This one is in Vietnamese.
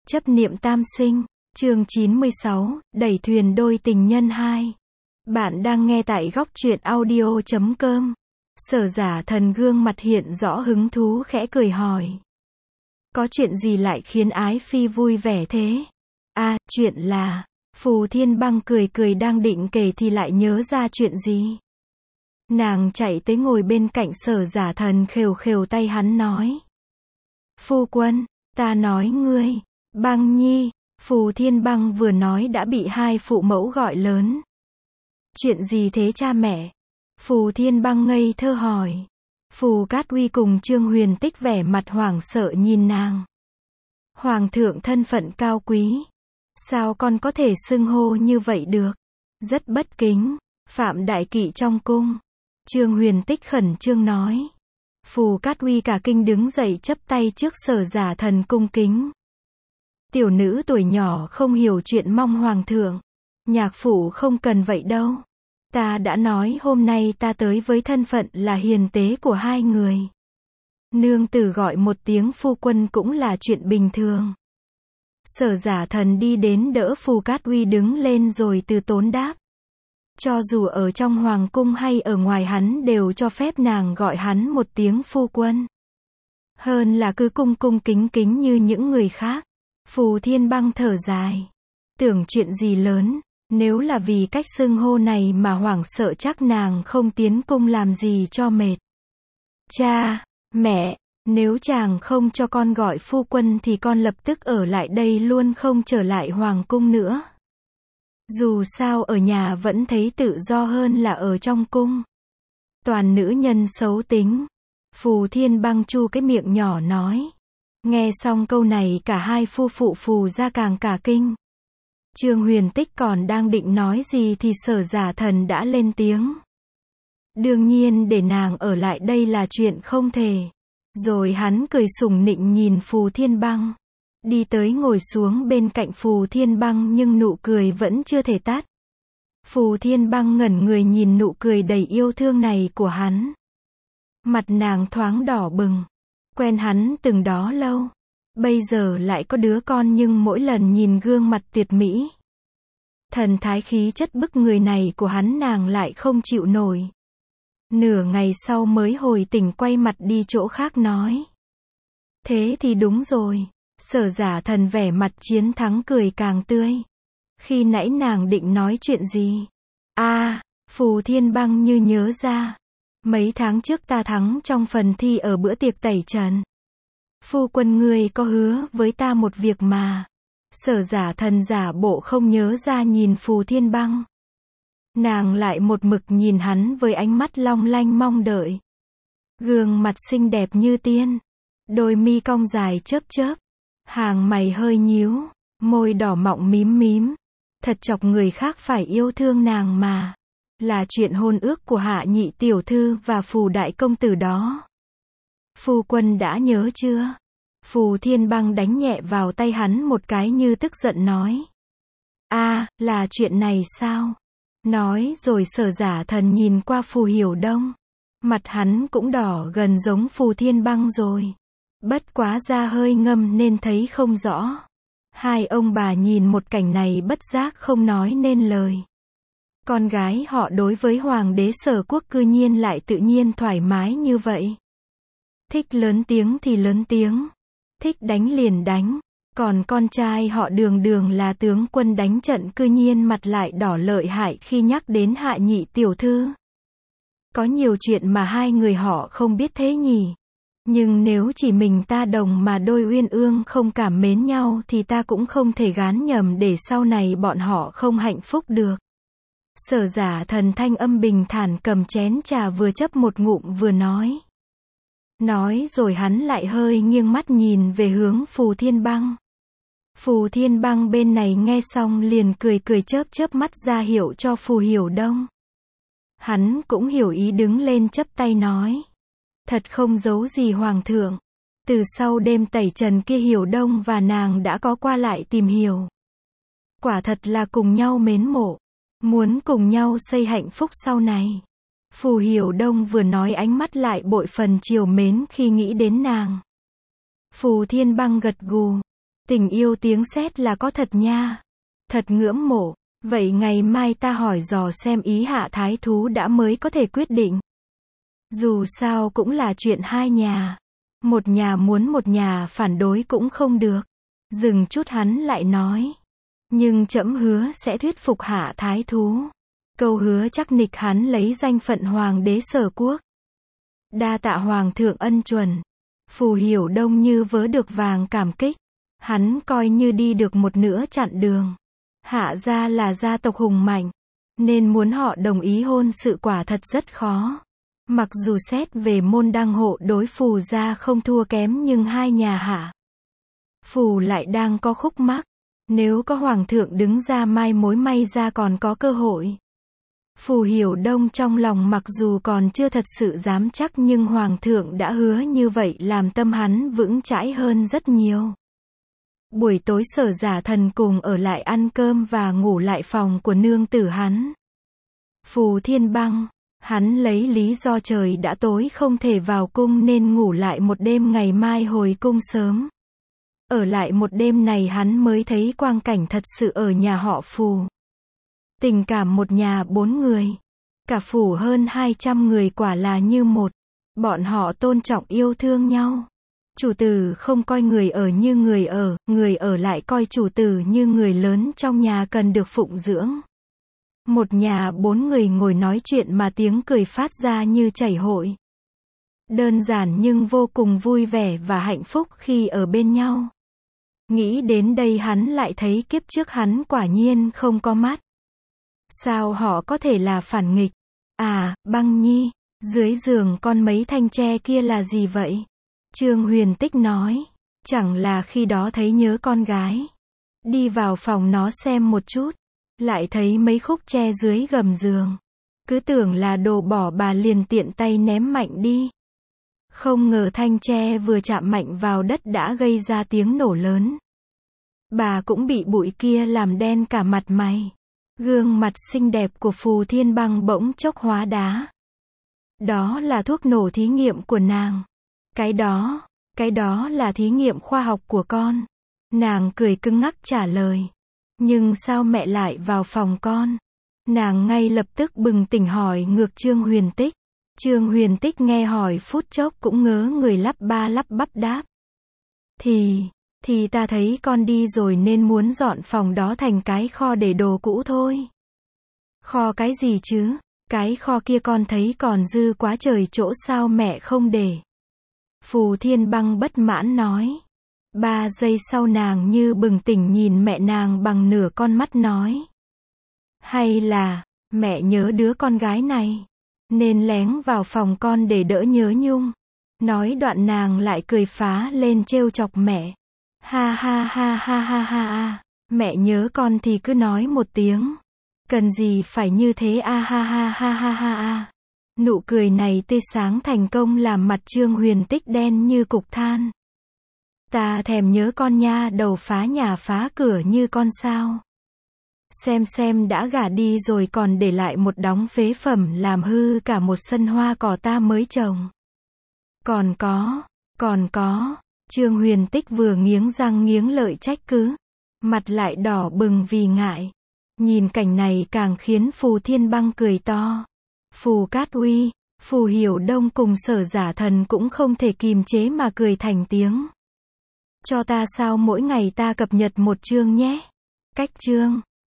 Chấp niệm tam sinh, chương 96, đẩy thuyền đôi tình nhân 2. Bạn đang nghe tại góc truyện audio.com. Sở Giả Thần gương mặt hiện rõ hứng thú khẽ cười hỏi. Có chuyện gì lại khiến Ái Phi vui vẻ thế? Chuyện là, Phù Thiên Băng cười cười đang định kể thì lại nhớ ra chuyện gì. Nàng chạy tới ngồi bên cạnh Sở Giả Thần khều khều tay hắn nói. Phu quân, ta nói ngươi, Băng Nhi, Phù Thiên Băng vừa nói đã bị hai phụ mẫu gọi lớn. Chuyện gì thế cha mẹ? Phù Thiên Băng ngây thơ hỏi. Phù Cát Uy cùng Trương Huyền Tích vẻ mặt hoảng sợ nhìn nàng. Hoàng thượng thân phận cao quý. Sao con có thể xưng hô như vậy được? Rất bất kính. Phạm đại kỵ trong cung. Trương Huyền Tích khẩn trương nói. Phù Cát Uy cả kinh đứng dậy chắp tay trước Sở Giả Thần cung kính. Tiểu nữ tuổi nhỏ không hiểu chuyện mong hoàng thượng. Nhạc phụ không cần vậy đâu. Ta đã nói hôm nay ta tới với thân phận là hiền tế của hai người. Nương tử gọi một tiếng phu quân cũng là chuyện bình thường. Sở Giả Thần đi đến đỡ Phù Cát Uy đứng lên rồi từ tốn đáp. Cho dù ở trong hoàng cung hay ở ngoài hắn đều cho phép nàng gọi hắn một tiếng phu quân. Hơn là cứ cung cung kính kính như những người khác. Phù Thiên Băng thở dài. Tưởng chuyện gì lớn, nếu là vì cách xưng hô này mà hoảng sợ chắc nàng không tiến cung làm gì cho mệt. Cha, mẹ, nếu chàng không cho con gọi phu quân thì con lập tức ở lại đây luôn không trở lại hoàng cung nữa. Dù sao ở nhà vẫn thấy tự do hơn là ở trong cung. Toàn nữ nhân xấu tính. Phù Thiên Băng chu cái miệng nhỏ nói. Nghe xong câu này cả hai phu phụ Phù ra càng cả kinh. Trương Huyền Tích còn đang định nói gì thì Sở Giả Thần đã lên tiếng. Đương nhiên để nàng ở lại đây là chuyện không thể. Rồi hắn cười sủng nịnh nhìn Phù Thiên Băng. Đi tới ngồi xuống bên cạnh Phù Thiên Băng nhưng nụ cười vẫn chưa thể tắt. Phù Thiên Băng ngẩn người nhìn nụ cười đầy yêu thương này của hắn. Mặt nàng thoáng đỏ bừng. Quen hắn từng đó lâu. Bây giờ lại có đứa con nhưng mỗi lần nhìn gương mặt tuyệt mỹ. Thần thái khí chất bức người này của hắn nàng lại không chịu nổi. Nửa ngày sau mới hồi tỉnh quay mặt đi chỗ khác nói. Thế thì đúng rồi. Sở Giả Thần vẻ mặt chiến thắng cười càng tươi. Khi nãy nàng định nói chuyện gì? Phù Thiên Băng như nhớ ra. Mấy tháng trước ta thắng trong phần thi ở bữa tiệc tẩy trần. Phu quân ngươi có hứa với ta một việc mà. Sở Giả Thần giả bộ không nhớ ra nhìn Phù Thiên Băng. Nàng lại một mực nhìn hắn với ánh mắt long lanh mong đợi. Gương mặt xinh đẹp như tiên. Đôi mi cong dài chớp chớp. Hàng mày hơi nhíu. Môi đỏ mọng mím mím. Thật chọc người khác phải yêu thương nàng mà. Là chuyện hôn ước của Hạ nhị tiểu thư và Phù đại công tử đó. Phu quân đã nhớ chưa? Phù Thiên Băng đánh nhẹ vào tay hắn một cái như tức giận nói. Là chuyện này sao? Nói rồi Sở Giả Thần nhìn qua Phù Hiểu Đông. Mặt hắn cũng đỏ gần giống Phù Thiên Băng rồi. Bất quá da hơi ngâm nên thấy không rõ. Hai ông bà nhìn một cảnh này bất giác không nói nên lời. Con gái họ đối với Hoàng đế Sở Quốc cư nhiên lại tự nhiên thoải mái như vậy. Thích lớn tiếng thì lớn tiếng. Thích đánh liền đánh. Còn con trai họ Đường Đường là tướng quân đánh trận cư nhiên mặt lại đỏ lợi hại khi nhắc đến Hạ nhị tiểu thư. Có nhiều chuyện mà hai người họ không biết thế nhỉ. Nhưng nếu chỉ mình ta đồng mà đôi uyên ương không cảm mến nhau thì ta cũng không thể gán nhầm để sau này bọn họ không hạnh phúc được. Sở Giả Thần thanh âm bình thản cầm chén trà vừa chấp một ngụm vừa nói. Nói rồi hắn lại hơi nghiêng mắt nhìn về hướng Phù Thiên Băng. Phù Thiên Băng bên này nghe xong liền cười cười chớp chớp mắt ra hiệu cho Phù Hiểu Đông. Hắn cũng hiểu ý đứng lên chắp tay nói. Thật không giấu gì hoàng thượng. Từ sau đêm tẩy trần kia Hiểu Đông và nàng đã có qua lại tìm hiểu. Quả thật là cùng nhau mến mộ. Muốn cùng nhau xây hạnh phúc sau này. Phù Hiểu Đông vừa nói ánh mắt lại bội phần trìu mến khi nghĩ đến nàng. Phù Thiên Băng gật gù. Tình yêu tiếng sét là có thật nha. Thật ngưỡng mộ. Vậy ngày mai ta hỏi dò xem ý Hạ Thái Thú đã mới có thể quyết định. Dù sao cũng là chuyện hai nhà. Một nhà muốn một nhà phản đối cũng không được. Dừng chút hắn lại nói. Nhưng trẫm hứa sẽ thuyết phục Hạ Thái Thú. Câu hứa chắc nịch hắn lấy danh phận hoàng đế Sở Quốc. Đa tạ hoàng thượng ân chuẩn. Phù Hiểu Đông như vớ được vàng cảm kích. Hắn coi như đi được một nửa chặng đường. Hạ gia là gia tộc hùng mạnh, nên muốn họ đồng ý hôn sự quả thật rất khó. Mặc dù xét về môn đăng hộ đối Phù gia không thua kém nhưng hai nhà Hạ Phù lại đang có khúc mắc. Nếu có hoàng thượng đứng ra mai mối may ra còn có cơ hội. Phù Hiểu Đông trong lòng mặc dù còn chưa thật sự dám chắc nhưng hoàng thượng đã hứa như vậy làm tâm hắn vững chãi hơn rất nhiều. Buổi tối Sở Giả Thần cùng ở lại ăn cơm và ngủ lại phòng của nương tử hắn. Phù Thiên Băng, hắn lấy lý do trời đã tối không thể vào cung nên ngủ lại một đêm ngày mai hồi cung sớm. Ở lại một đêm này hắn mới thấy quang cảnh thật sự ở nhà họ Phù. Tình cảm một nhà 4 người. Cả phủ hơn 200 người quả là như một. Bọn họ tôn trọng yêu thương nhau. Chủ tử không coi người ở như người ở lại coi chủ tử như người lớn trong nhà cần được phụng dưỡng. Một nhà 4 người ngồi nói chuyện mà tiếng cười phát ra như chảy hội. Đơn giản nhưng vô cùng vui vẻ và hạnh phúc khi ở bên nhau. Nghĩ đến đây hắn lại thấy kiếp trước hắn quả nhiên không có mắt. Sao họ có thể là phản nghịch? À, Băng Nhi, dưới giường con mấy thanh tre kia là gì vậy? Trương Huyền Tích nói, chẳng là khi đó thấy nhớ con gái. Đi vào phòng nó xem một chút, lại thấy mấy khúc tre dưới gầm giường. Cứ tưởng là đồ bỏ bà liền tiện tay ném mạnh đi. Không ngờ thanh tre vừa chạm mạnh vào đất đã gây ra tiếng nổ lớn. Bà cũng bị bụi kia làm đen cả mặt mày. Gương mặt xinh đẹp của Phù Thiên Băng bỗng chốc hóa đá. Đó là thuốc nổ thí nghiệm của nàng. Cái đó là thí nghiệm khoa học của con. Nàng cười cứng ngắc trả lời. Nhưng sao mẹ lại vào phòng con? Nàng ngay lập tức bừng tỉnh hỏi ngược Trương Huyền Tích. Trương Huyền Tích nghe hỏi phút chốc cũng ngớ người lắp ba lắp bắp đáp. Thì ta thấy con đi rồi nên muốn dọn phòng đó thành cái kho để đồ cũ thôi. Kho cái gì chứ? Cái kho kia con thấy còn dư quá trời chỗ sao mẹ không để. Phù Thiên Băng bất mãn nói. 3 giây sau nàng như bừng tỉnh nhìn mẹ nàng bằng nửa con mắt nói. Hay là, mẹ nhớ đứa con gái này, nên lén vào phòng con để đỡ nhớ nhung. Nói đoạn nàng lại cười phá lên trêu chọc mẹ. Ha ha ha ha ha ha ha, mẹ nhớ con thì cứ nói một tiếng. Cần gì phải như thế a ha ha ha ha ha ha. Nụ cười này tươi sáng thành công làm mặt Trương Huyền Tích đen như cục than. Ta thèm nhớ con nha, đầu phá nhà phá cửa như con sao. Xem đã gả đi rồi còn để lại một đống phế phẩm làm hư cả một sân hoa cỏ ta mới trồng. Còn có, Trương Huyền Tích vừa nghiến răng nghiến lợi trách cứ. Mặt lại đỏ bừng vì ngại. Nhìn cảnh này càng khiến Phù Thiên Băng cười to. Phù Cát Uy, Phù Hiểu Đông cùng Sở Giả Thần cũng không thể kìm chế mà cười thành tiếng. Cho ta sao mỗi ngày ta cập nhật một chương nhé. Cách chương